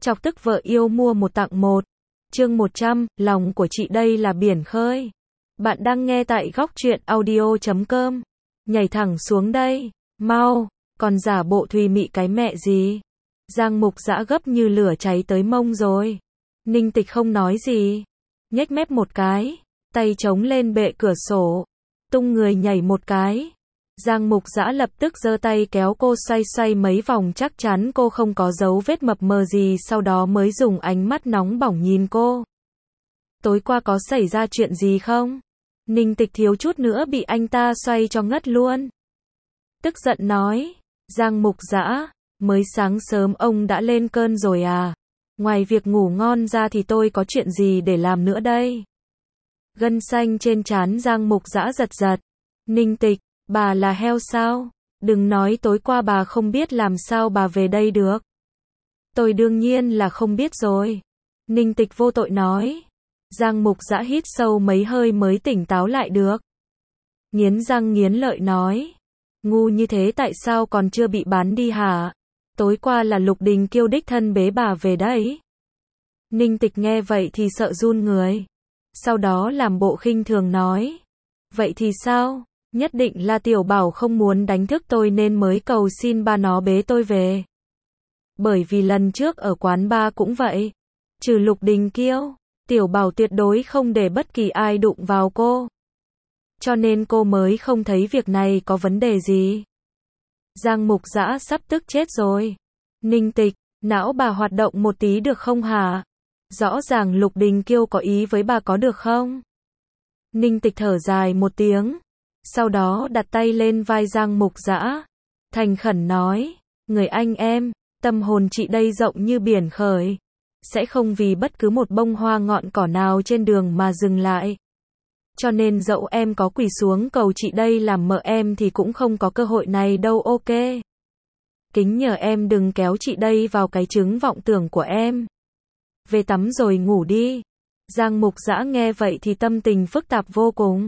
Chọc tức vợ yêu mua một tặng một. Chương 100, lòng của chị đây là biển khơi. Bạn đang nghe tại góc truyện audio.com. Nhảy thẳng xuống đây, mau, còn giả bộ thùy mị cái mẹ gì. Giang Mục Dã gấp như lửa cháy tới mông rồi. Ninh Tịch không nói gì, nhếch mép một cái, tay chống lên bệ cửa sổ, tung người nhảy một cái. Giang Mục Dã lập tức giơ tay kéo cô xoay xoay mấy vòng, chắc chắn cô không có dấu vết mập mờ gì, sau đó mới dùng ánh mắt nóng bỏng nhìn cô. Tối qua có xảy ra chuyện gì không? Ninh Tịch thiếu chút nữa bị anh ta xoay cho ngất luôn. Tức giận nói, Giang Mục Dã, mới sáng sớm ông đã lên cơn rồi à? Ngoài việc ngủ ngon ra thì tôi có chuyện gì để làm nữa đây? Gân xanh trên trán Giang Mục Dã giật giật. Ninh Tịch, bà là heo sao? Đừng nói tối qua bà không biết, làm sao bà về đây được? Tôi đương nhiên là không biết rồi. Ninh Tịch vô tội nói. Giang Mục Dã hít sâu mấy hơi mới tỉnh táo lại được. Nghiến răng nghiến lợi nói. Ngu như thế tại sao còn chưa bị bán đi hả? Tối qua là Lục Đình Kiêu đích thân bế bà về đấy. Ninh Tịch nghe vậy thì sợ run người. Sau đó làm bộ khinh thường nói. Vậy thì sao? Nhất định là Tiểu Bảo không muốn đánh thức tôi nên mới cầu xin ba nó bế tôi về. Bởi vì lần trước ở quán bar cũng vậy. Trừ Lục Đình Kiêu, Tiểu Bảo tuyệt đối không để bất kỳ ai đụng vào cô. Cho nên cô mới không thấy việc này có vấn đề gì. Giang Mục Dã sắp tức chết rồi. Ninh Tịch, não bà hoạt động một tí được không hả? Rõ ràng Lục Đình Kiêu có ý với bà, có được không? Ninh Tịch thở dài một tiếng. Sau đó đặt tay lên vai Giang Mục Dã, thành khẩn nói, người anh em, tâm hồn chị đây rộng như biển khơi, sẽ không vì bất cứ một bông hoa ngọn cỏ nào trên đường mà dừng lại. Cho nên dẫu em có quỳ xuống cầu chị đây làm mợ em thì cũng không có cơ hội này đâu, ok? Kính nhờ em đừng kéo chị đây vào cái trứng vọng tưởng của em. Về tắm rồi ngủ đi. Giang Mục Dã nghe vậy thì tâm tình phức tạp vô cùng.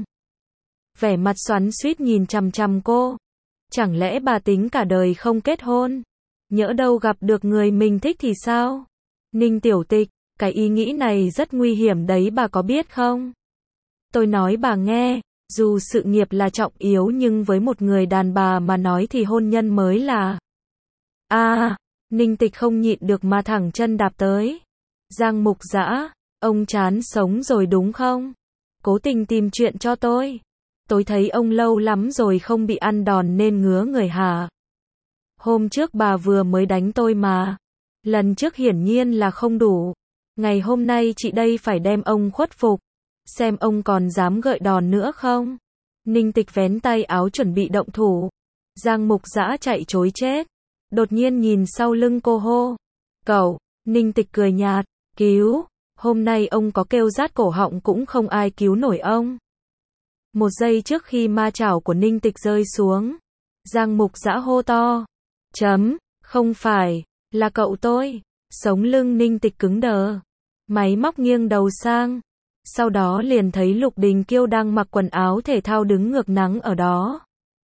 Vẻ mặt xoắn xuýt nhìn chằm chằm cô. Chẳng lẽ bà tính cả đời không kết hôn? Nhỡ đâu gặp được người mình thích thì sao? Ninh Tiểu Tịch, cái ý nghĩ này rất nguy hiểm đấy, bà có biết không? Tôi nói bà nghe, dù sự nghiệp là trọng yếu nhưng với một người đàn bà mà nói thì hôn nhân mới là... Ninh Tịch không nhịn được mà thẳng chân đạp tới. Giang Mục Dã, ông chán sống rồi đúng không? Cố tình tìm chuyện cho tôi. Tôi thấy ông lâu lắm rồi không bị ăn đòn nên ngứa người hả? Hôm trước bà vừa mới đánh tôi mà. Lần trước hiển nhiên là không đủ. Ngày hôm nay chị đây phải đem ông khuất phục. Xem ông còn dám gợi đòn nữa không? Ninh Tịch vén tay áo chuẩn bị động thủ. Giang Mục Dã chạy trối chết. Đột nhiên nhìn sau lưng cô hô. Cậu, Ninh Tịch cười nhạt. Cứu, hôm nay ông có kêu rát cổ họng cũng không ai cứu nổi ông. Một giây trước khi ma chảo của Ninh Tịch rơi xuống, Giang Mục Dã hô to. Không phải, là cậu tôi. Sống lưng Ninh Tịch cứng đờ. Máy móc nghiêng đầu sang. Sau đó liền thấy Lục Đình Kiêu đang mặc quần áo thể thao đứng ngược nắng ở đó.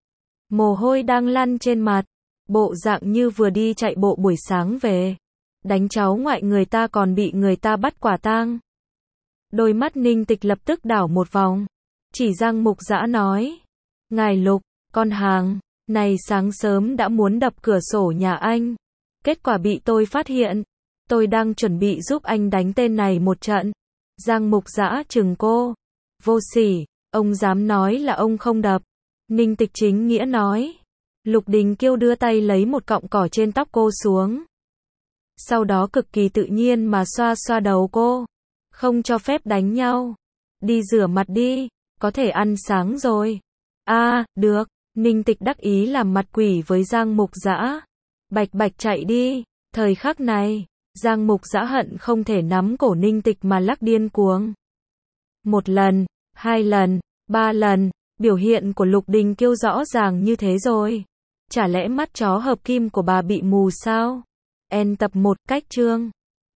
Mồ hôi đang lăn trên mặt. Bộ dạng như vừa đi chạy bộ buổi sáng về. Đánh cháu ngoại người ta còn bị người ta bắt quả tang. Đôi mắt Ninh Tịch lập tức đảo một vòng. Chỉ Giang Mục Dã nói. Ngài Lục, con hàng này sáng sớm đã muốn đập cửa sổ nhà anh. Kết quả bị tôi phát hiện. Tôi đang chuẩn bị giúp anh đánh tên này một trận. Giang Mục Dã trừng cô. Vô sỉ, ông dám nói là ông không đập. Ninh Tịch chính nghĩa nói. Lục Đình Kiêu đưa tay lấy một cọng cỏ trên tóc cô xuống. Sau đó cực kỳ tự nhiên mà xoa xoa đầu cô. Không cho phép đánh nhau. Đi rửa mặt đi, có thể ăn sáng rồi. Được. Ninh Tịch đắc ý làm mặt quỷ với Giang Mục Dã. Bạch bạch chạy đi. Thời khắc này, Giang Mục Dã hận không thể nắm cổ Ninh Tịch mà lắc điên cuồng. Một lần, hai lần, ba lần, biểu hiện của Lục Đình Kiêu rõ ràng như thế rồi. Chả lẽ mắt chó hợp kim của bà bị mù sao? Tập 1 cách chương